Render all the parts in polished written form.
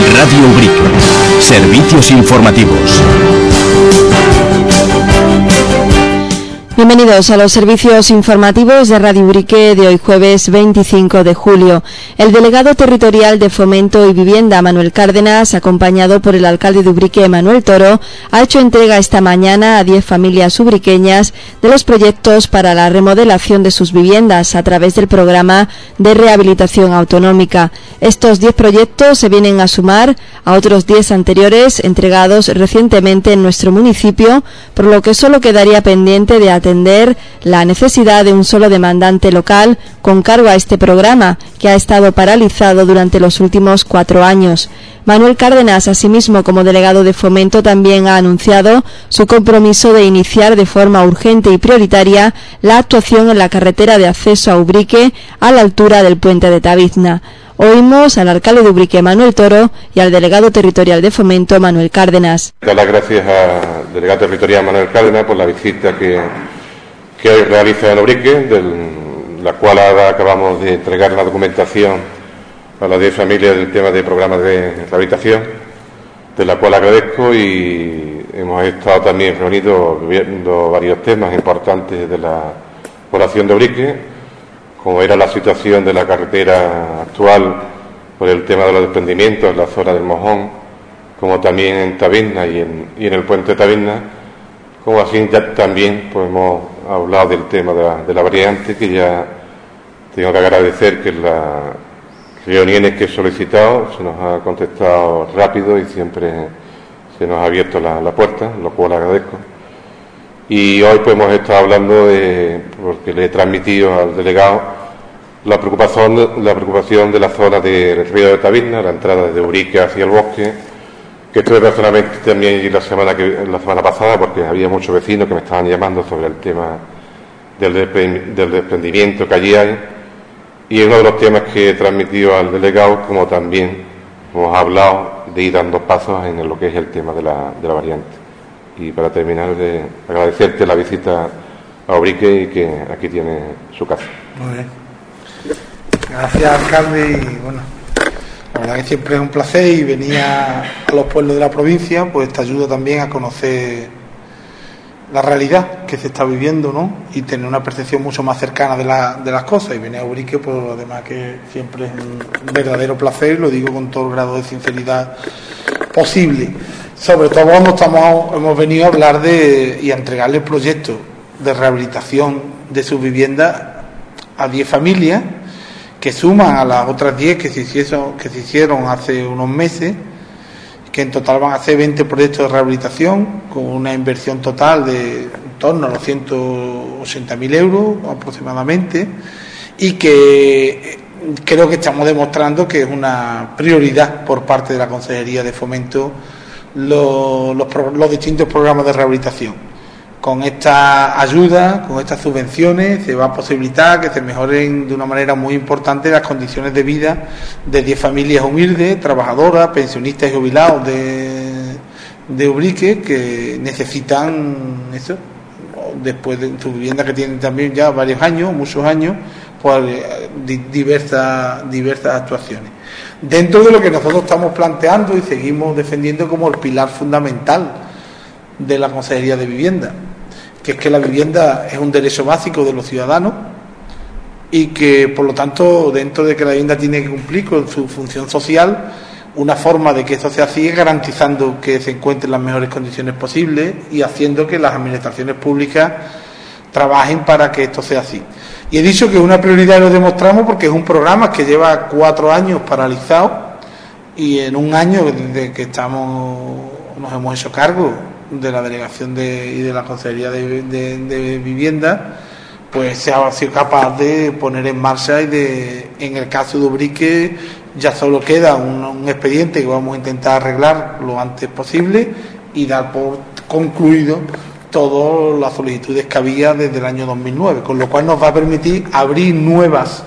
Radio Ubrique. Servicios informativos. Bienvenidos a los servicios informativos de Radio Ubrique de hoy jueves 25 de julio. El delegado territorial de Fomento y Vivienda, Manuel Cárdenas, acompañado por el alcalde de Ubrique, Manuel Toro, ha hecho entrega esta mañana a 10 familias ubriqueñas de los proyectos para la remodelación de sus viviendas a través del programa de rehabilitación autonómica. Estos 10 proyectos se vienen a sumar a otros 10 anteriores entregados recientemente en nuestro municipio, por lo que solo quedaría pendiente de atender la necesidad de un solo demandante local con cargo a este programa, que ha estado paralizado durante los últimos 4 años. Manuel Cárdenas, asimismo como delegado de Fomento, también ha anunciado su compromiso de iniciar de forma urgente y prioritaria la actuación en la carretera de acceso a Ubrique a la altura del puente de Tabizna. Oímos al alcalde de Ubrique, Manuel Toro, y al delegado territorial de Fomento, Manuel Cárdenas. Dar las gracias al delegado territorial Manuel Cárdenas por la visita que hoy realiza en Ubrique, de la cual ahora acabamos de entregar la documentación a las 10 familias del tema de programas de rehabilitación, de la cual agradezco, y hemos estado también reunidos viendo varios temas importantes de la población de Ubrique, como era la situación de la carretera actual por el tema de los desprendimientos en la zona del Mojón, como también en Tabizna y en el puente de Tabizna, como así ya también pues hemos hablado del tema de la variante, que ya tengo que agradecer que las reuniones que he solicitado se nos ha contestado rápido y siempre se nos ha abierto la puerta, lo cual agradezco. Y hoy pues hemos estado hablando porque le he transmitido al delegado la preocupación de la zona del río de Tabizna, la entrada desde Ubrique hacia el bosque, que estuve personalmente también la semana pasada, porque había muchos vecinos que me estaban llamando sobre el tema del desprendimiento que allí hay, y es uno de los temas que he transmitido al delegado, como también hemos hablado de ir dando pasos en lo que es el tema de la variante. Y para terminar, de agradecerte la visita a Ubrique y que aquí tiene su casa. Muy bien. Gracias, alcalde, y bueno, la verdad que siempre es un placer, y venir a los pueblos de la provincia pues te ayuda también a conocer la realidad que se está viviendo, ¿no? Y tener una percepción mucho más cercana de las cosas, y venir a Ubrique pues además que siempre es un verdadero placer, y lo digo con todo el grado de sinceridad posible. Sobre todo cuando hemos venido a hablar y a entregarle proyectos de rehabilitación de sus viviendas a 10 familias, que suman a las otras 10 que se hicieron hace unos meses, que en total van a ser 20 proyectos de rehabilitación con una inversión total de en torno a los 180.000 euros aproximadamente, y que creo que estamos demostrando que es una prioridad por parte de la Consejería de Fomento los distintos programas de rehabilitación. Con esta ayuda, con estas subvenciones, se va a posibilitar que se mejoren de una manera muy importante las condiciones de vida de 10 familias humildes, trabajadoras, pensionistas y jubilados de Ubrique, que necesitan eso, después de su vivienda, que tienen también ya muchos años, pues diversas actuaciones. Dentro de lo que nosotros estamos planteando y seguimos defendiendo como el pilar fundamental de la Consejería de Vivienda, que es que la vivienda es un derecho básico de los ciudadanos, y que por lo tanto, dentro de que la vivienda tiene que cumplir con su función social, una forma de que esto sea así es garantizando que se encuentren las mejores condiciones posibles y haciendo que las administraciones públicas trabajen para que esto sea así. Y he dicho que es una prioridad, y lo demostramos porque es un programa que lleva 4 años paralizado, y en un año desde que nos hemos hecho cargo de la delegación y de la Consejería de Vivienda, pues se ha sido capaz de poner en marcha, y en el caso de Ubrique ya solo queda un expediente que vamos a intentar arreglar lo antes posible y dar por concluido todas las solicitudes que había desde el año 2009, con lo cual nos va a permitir abrir nuevas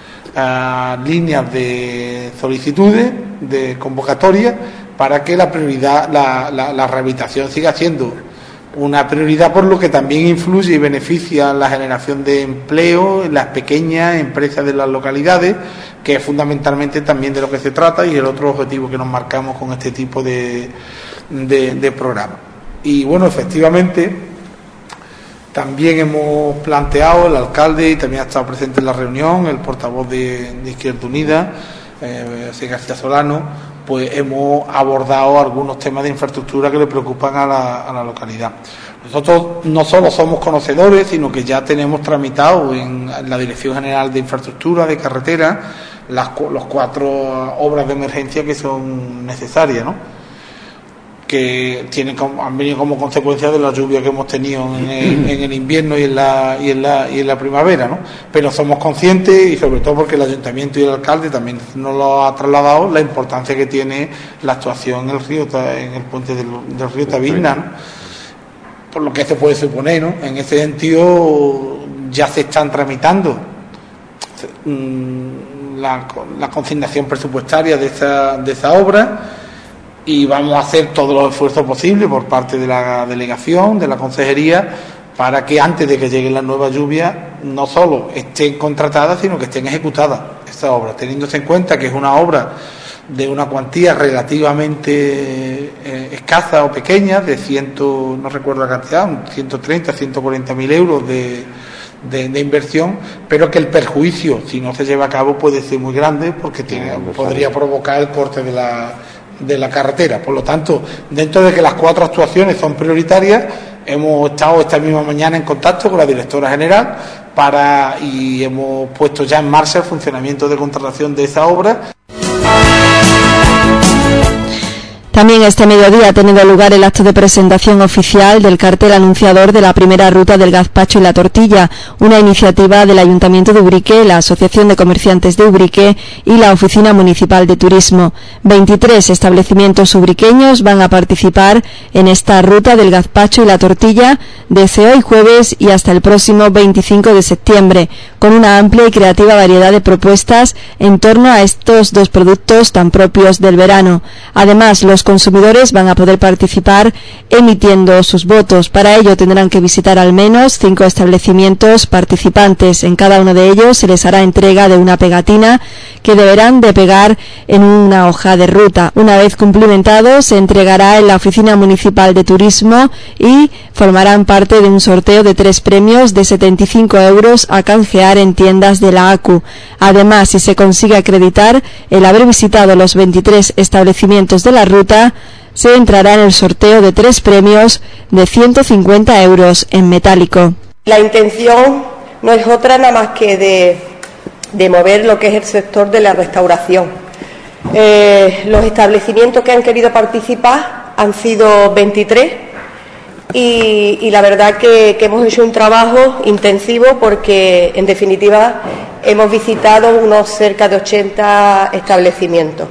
líneas de solicitudes, de convocatoria, para que la prioridad, la rehabilitación siga siendo una prioridad, por lo que también influye y beneficia la generación de empleo en las pequeñas empresas de las localidades, que es fundamentalmente también de lo que se trata y el otro objetivo que nos marcamos con este tipo de programa. Y bueno, efectivamente, también hemos planteado, el alcalde, y también ha estado presente en la reunión, el portavoz de Izquierda Unida, José García Solano, pues hemos abordado algunos temas de infraestructura que le preocupan a la localidad. Nosotros no solo somos conocedores, sino que ya tenemos tramitado en la Dirección General de Infraestructura de Carretera las 4 obras de emergencia que son necesarias, ¿no?, que han venido como consecuencia de la lluvia que hemos tenido en el invierno y en la primavera, ¿no? Pero somos conscientes, y sobre todo porque el Ayuntamiento y el alcalde también nos lo ha trasladado, la importancia que tiene la actuación en el puente del río Tabirna, ¿no?, por lo que se puede suponer, ¿no? En ese sentido ya se están tramitando la consignación presupuestaria de esa obra, y vamos a hacer todos los esfuerzos posibles por parte de la delegación, de la consejería, para que antes de que lleguen las nuevas lluvias no solo estén contratadas, sino que estén ejecutadas estas obras, teniéndose en cuenta que es una obra de una cuantía relativamente escasa o pequeña, de no recuerdo la cantidad, 130, 140.000 euros de inversión, pero que el perjuicio, si no se lleva a cabo, puede ser muy grande, porque podría provocar el corte de la carretera. Por lo tanto, dentro de que las 4 actuaciones son prioritarias, hemos estado esta misma mañana en contacto con la directora general y hemos puesto ya en marcha el funcionamiento de contratación de esa obra. También este mediodía ha tenido lugar el acto de presentación oficial del cartel anunciador de la primera ruta del gazpacho y la tortilla, una iniciativa del Ayuntamiento de Ubrique, la Asociación de Comerciantes de Ubrique y la Oficina Municipal de Turismo. 23 establecimientos ubriqueños van a participar en esta ruta del gazpacho y la tortilla desde hoy jueves y hasta el próximo 25 de septiembre, con una amplia y creativa variedad de propuestas en torno a estos 2 productos tan propios del verano. Además, los consumidores van a poder participar emitiendo sus votos. Para ello tendrán que visitar al menos 5 establecimientos participantes. En cada uno de ellos se les hará entrega de una pegatina que deberán de pegar en una hoja de ruta. Una vez cumplimentado, se entregará en la Oficina Municipal de Turismo y formarán parte de un sorteo de 3 premios de 75 euros a canjear en tiendas de la ACU. Además, si se consigue acreditar el haber visitado los 23 establecimientos de la ruta, se entrará en el sorteo de 3 premios de 150 euros en metálico. La intención no es otra nada más que de mover lo que es el sector de la restauración. Los establecimientos que han querido participar han sido 23 y la verdad que hemos hecho un trabajo intensivo, porque en definitiva hemos visitado unos cerca de 80 establecimientos.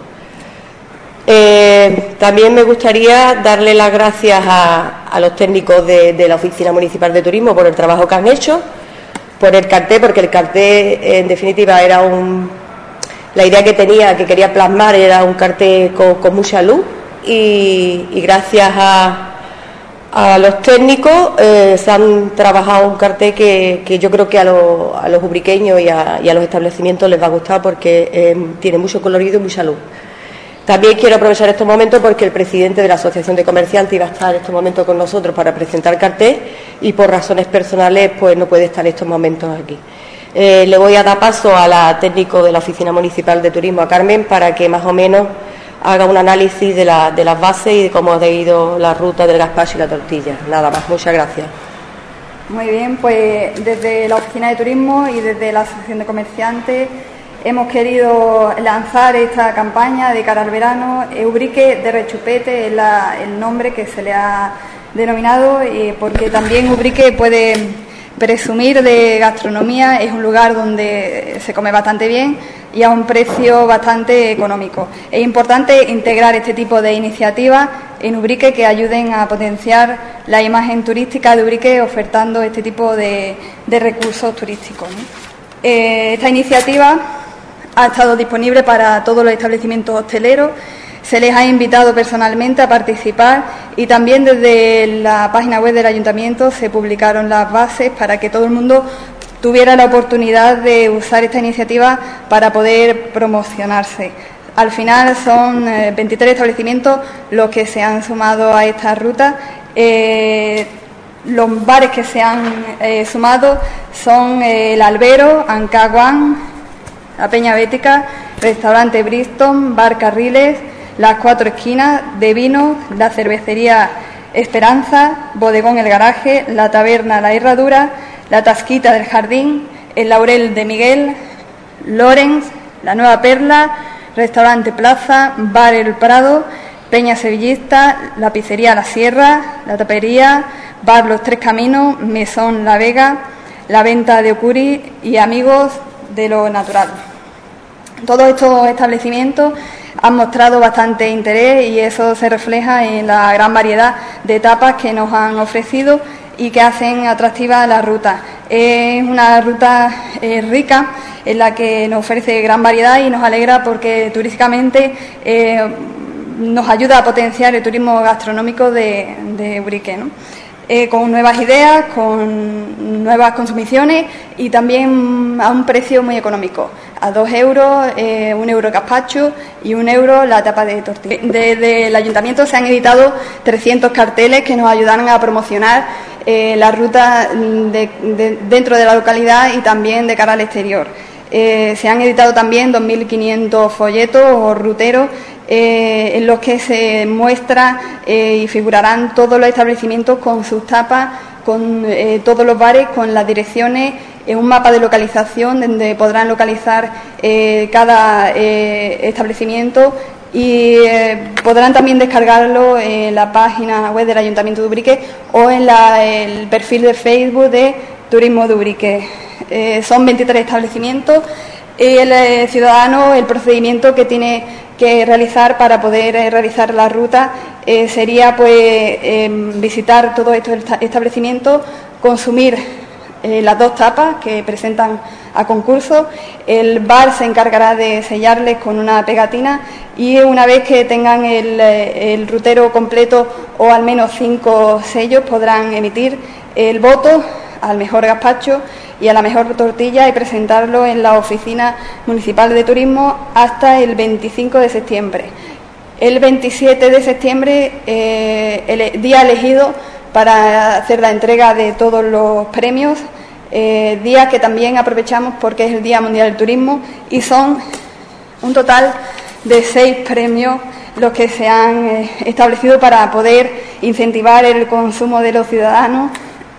También me gustaría darle las gracias a los técnicos de la Oficina Municipal de Turismo por el trabajo que han hecho, por el cartel, porque el cartel en definitiva era la idea que quería plasmar era un cartel con mucha luz, y gracias a los técnicos se han trabajado un cartel que yo creo que a los ubriqueños y a los establecimientos les va a gustar, porque tiene mucho colorido y mucha luz. También quiero aprovechar estos momentos porque el presidente de la Asociación de Comerciantes iba a estar en estos momentos con nosotros para presentar el cartel, y por razones personales pues no puede estar en estos momentos aquí. Le voy a dar paso a la técnico de la Oficina Municipal de Turismo, a Carmen, para que más o menos haga un análisis de las bases y de cómo ha ido la ruta del gazpacho y la tortilla. Nada más, muchas gracias. Muy bien, pues desde la Oficina de Turismo y desde la Asociación de Comerciantes hemos querido lanzar esta campaña de cara al verano. Ubrique de Rechupete es el nombre que se le ha denominado, porque también Ubrique puede presumir de gastronomía. Es un lugar donde se come bastante bien y a un precio bastante económico. Es importante integrar este tipo de iniciativas en Ubrique que ayuden a potenciar la imagen turística de Ubrique, ofertando este tipo de recursos turísticos, ¿no? Esta iniciativa ha estado disponible para todos los establecimientos hosteleros Se les ha invitado personalmente a participar y también desde la página web del Ayuntamiento se publicaron las bases para que todo el mundo tuviera la oportunidad de usar esta iniciativa para poder promocionarse. Al final son 23 establecimientos los que se han sumado a esta ruta. Los bares que se han sumado son el Albero, Ancaguán, la Peña Bética, Restaurante Bristol, Bar Carriles, Las Cuatro Esquinas, De Vino, la Cervecería Esperanza, Bodegón El Garaje, la Taberna La Herradura, la Tasquita del Jardín, el Laurel de Miguel, Lorenz, la Nueva Perla, Restaurante Plaza, Bar El Prado, Peña Sevillista, la Pizzería La Sierra, la Tapería, Bar Los Tres Caminos, Mesón La Vega, la Venta de Ocuri y Amigos de lo Natural. Todos estos establecimientos han mostrado bastante interés y eso se refleja en la gran variedad de tapas que nos han ofrecido y que hacen atractiva la ruta. Es una ruta rica en la que nos ofrece gran variedad y nos alegra porque turísticamente nos ayuda a potenciar el turismo gastronómico de Ubrique, ¿no? Con nuevas ideas, con nuevas consumiciones y también a un precio muy económico, a 2 euros, 1 euro gazpacho y 1 euro la tapa de tortilla. Desde el Ayuntamiento se han editado 300 carteles que nos ayudarán a promocionar la ruta dentro de la localidad y también de cara al exterior. Se han editado también 2.500 folletos o ruteros en los que se muestra y figurarán todos los establecimientos con sus tapas, con todos los bares, con las direcciones, un mapa de localización donde podrán localizar cada establecimiento y podrán también descargarlo en la página web del Ayuntamiento de Ubrique o en el perfil de Facebook de Turismo de Ubrique. Son 23 establecimientos. El ciudadano, el procedimiento que tiene que realizar para poder realizar la ruta sería visitar todos estos establecimientos, consumir las 2 tapas que presentan a concurso. El bar se encargará de sellarles con una pegatina y una vez que tengan el rutero completo o al menos 5 sellos podrán emitir el voto al mejor gazpacho y a la mejor tortilla y presentarlo en la Oficina Municipal de Turismo hasta el 25 de septiembre. El 27 de septiembre, el día elegido para hacer la entrega de todos los premios, día que también aprovechamos porque es el Día Mundial del Turismo y son un total de 6 premios los que se han establecido para poder incentivar el consumo de los ciudadanos.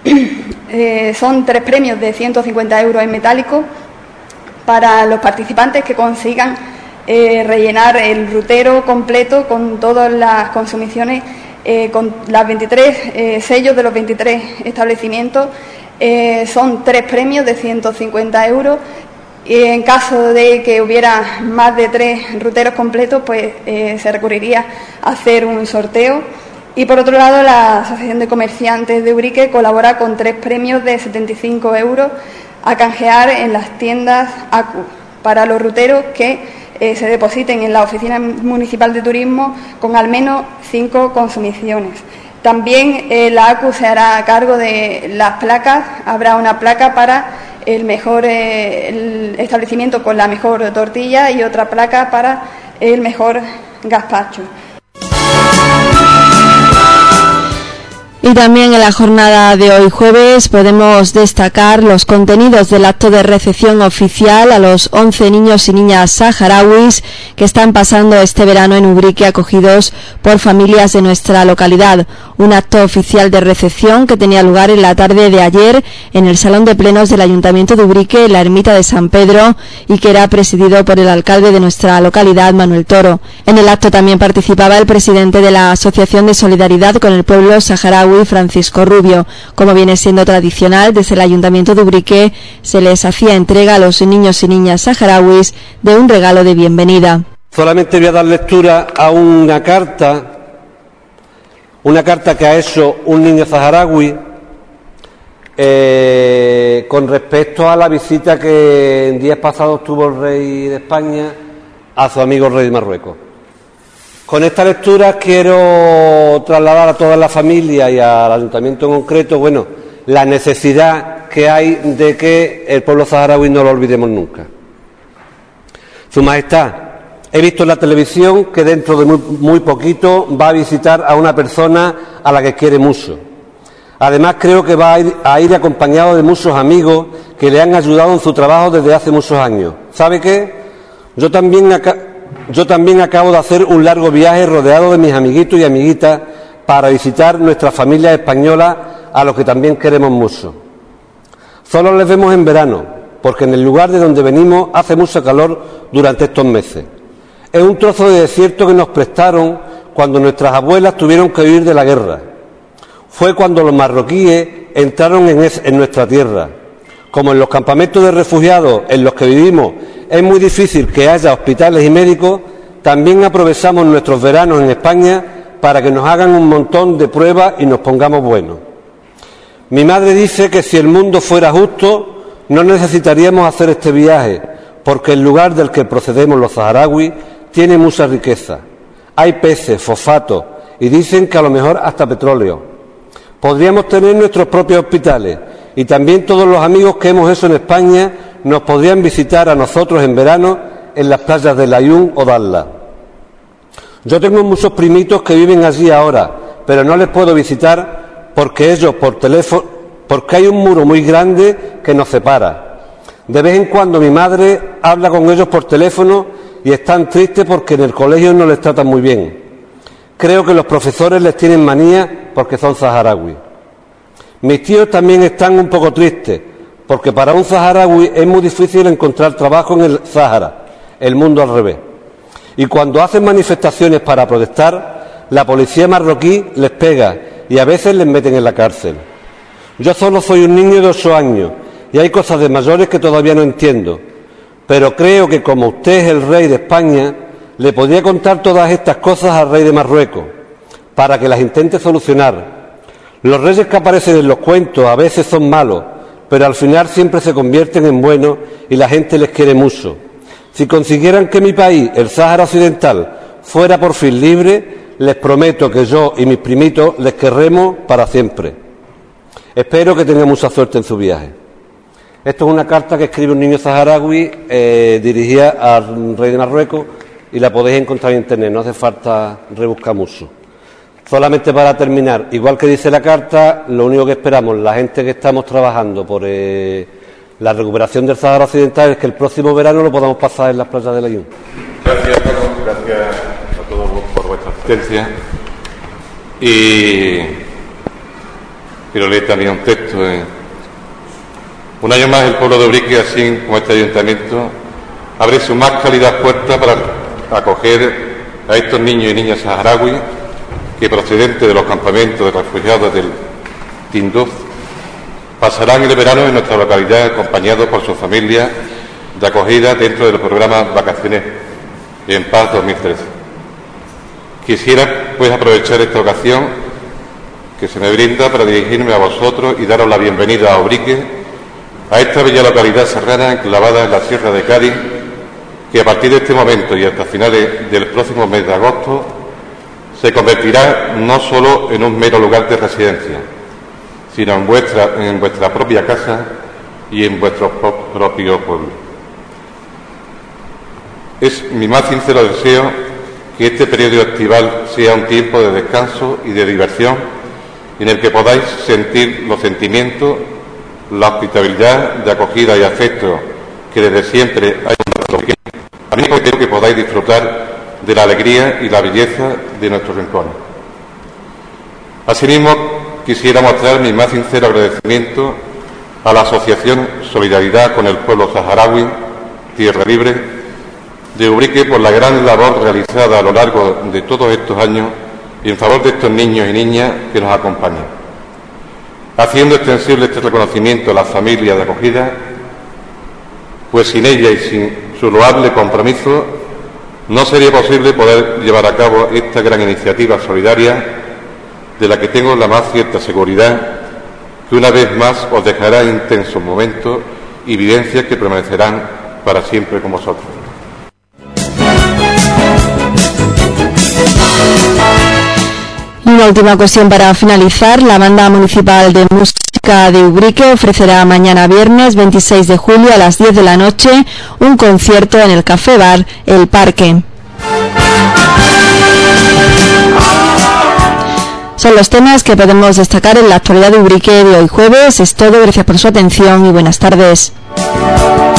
Son 3 premios de 150 euros en metálico para los participantes que consigan rellenar el rutero completo con todas las consumiciones, con las 23 sellos de los 23 establecimientos. Son 3 premios de 150 euros y en caso de que hubiera más de 3 ruteros completos, pues se recurriría a hacer un sorteo. Y por otro lado, la Asociación de Comerciantes de Ubrique colabora con 3 premios de 75 euros a canjear en las tiendas ACU para los ruteros que se depositen en la Oficina Municipal de Turismo con al menos 5 consumiciones. También la ACU se hará cargo de las placas, habrá una placa para el establecimiento con la mejor tortilla y otra placa para el mejor gazpacho. Y también en la jornada de hoy jueves podemos destacar los contenidos del acto de recepción oficial a los 11 niños y niñas saharauis que están pasando este verano en Ubrique acogidos por familias de nuestra localidad. Un acto oficial de recepción que tenía lugar en la tarde de ayer en el Salón de Plenos del Ayuntamiento de Ubrique, en la Ermita de San Pedro, y que era presidido por el alcalde de nuestra localidad, Manuel Toro. En el acto también participaba el presidente de la Asociación de Solidaridad con el Pueblo Saharaui, Francisco Rubio. Como viene siendo tradicional, desde el Ayuntamiento de Ubrique se les hacía entrega a los niños y niñas saharauis de un regalo de bienvenida. Solamente voy a dar lectura a una carta que ha hecho un niño saharaui con respecto a la visita que en días pasados tuvo el rey de España a su amigo el rey de Marruecos. Con esta lectura quiero trasladar a toda la familia y al ayuntamiento en concreto, bueno, la necesidad que hay de que el pueblo saharaui no lo olvidemos nunca. Su Majestad, he visto en la televisión que dentro de muy poquito va a visitar a una persona a la que quiere mucho. Además, creo que va a ir acompañado de muchos amigos que le han ayudado en su trabajo desde hace muchos años. ¿Sabe qué? Yo también acabo de hacer un largo viaje rodeado de mis amiguitos y amiguitas para visitar nuestras familias españolas a los que también queremos mucho. Solo les vemos en verano, porque en el lugar de donde venimos hace mucho calor durante estos meses. Es un trozo de desierto que nos prestaron cuando nuestras abuelas tuvieron que huir de la guerra. Fue cuando los marroquíes entraron en nuestra tierra. Como en los campamentos de refugiados en los que vivimos es muy difícil que haya hospitales y médicos, también aprovechamos nuestros veranos en España para que nos hagan un montón de pruebas y nos pongamos buenos. Mi madre dice que si el mundo fuera justo no necesitaríamos hacer este viaje, porque el lugar del que procedemos los saharauis tiene mucha riqueza. Hay peces, fosfatos y dicen que a lo mejor hasta petróleo. Podríamos tener nuestros propios hospitales y también todos los amigos que hemos hecho en España nos podrían visitar a nosotros en verano en las playas de Layún o Dakhla. Yo tengo muchos primitos que viven allí ahora, pero no les puedo visitar porque porque hay un muro muy grande que nos separa. De vez en cuando mi madre habla con ellos por teléfono y están tristes porque en el colegio no les tratan muy bien. Creo que los profesores les tienen manía porque son saharauis. Mis tíos también están un poco tristes, porque para un saharaui es muy difícil encontrar trabajo en el Sáhara, el mundo al revés. Y cuando hacen manifestaciones para protestar, la policía marroquí les pega y a veces les meten en la cárcel. Yo solo soy un niño de 8 años y hay cosas de mayores que todavía no entiendo, pero creo que como usted es el rey de España, le podría contar todas estas cosas al rey de Marruecos, para que las intente solucionar. Los reyes que aparecen en los cuentos a veces son malos, pero al final siempre se convierten en buenos y la gente les quiere mucho. Si consiguieran que mi país, el Sáhara Occidental, fuera por fin libre, les prometo que yo y mis primitos les querremos para siempre. Espero que tengan mucha suerte en su viaje. Esto es una carta que escribe un niño saharaui dirigida al rey de Marruecos y la podéis encontrar en internet, no hace falta rebuscar mucho. Solamente para terminar, igual que dice la carta, lo único que esperamos, la gente que estamos trabajando por la recuperación del Sáhara Occidental, es que el próximo verano lo podamos pasar en las playas de Layún. Gracias, Paco, gracias a todos por vuestra asistencia. Y quiero leer también un texto. Un año más el pueblo de Ubrique, así como este ayuntamiento, abre sus más cálidas puertas para acoger a estos niños y niñas saharauis que, procedentes de los campamentos de refugiados del Tinduf, pasarán el verano en nuestra localidad acompañados por sus familias de acogida dentro del programa Vacaciones en Paz 2013. Quisiera pues aprovechar esta ocasión que se me brinda para dirigirme a vosotros y daros la bienvenida a Ubrique, a esta bella localidad serrana enclavada en la Sierra de Cádiz, que a partir de este momento y hasta finales del próximo mes de agosto se convertirá no solo en un mero lugar de residencia, sino en vuestra propia casa y en vuestro propio pueblo. Es mi más sincero deseo que este periodo estival sea un tiempo de descanso y de diversión en el que podáis sentir los sentimientos, la hospitalidad de acogida y afecto que desde siempre hay en nuestro país. A mí creo que podáis disfrutar de la alegría y la belleza de nuestros rincones. Asimismo, quisiera mostrar mi más sincero agradecimiento a la Asociación Solidaridad con el Pueblo Saharaui, Tierra Libre, de Ubrique, por la gran labor realizada a lo largo de todos estos años en favor de estos niños y niñas que nos acompañan. Haciendo extensible este reconocimiento a las familias de acogida, pues sin ella y sin su loable compromiso no sería posible poder llevar a cabo esta gran iniciativa solidaria, de la que tengo la más cierta seguridad que una vez más os dejará intensos momentos y vivencias que permanecerán para siempre con vosotros. Y una última cuestión para finalizar. La Banda Municipal de Música de Ubrique ofrecerá mañana viernes 26 de julio a las 10 de la noche un concierto en el Café Bar El Parque. Son los temas que podemos destacar en la actualidad de Ubrique de hoy jueves. Es todo, gracias por su atención y buenas tardes.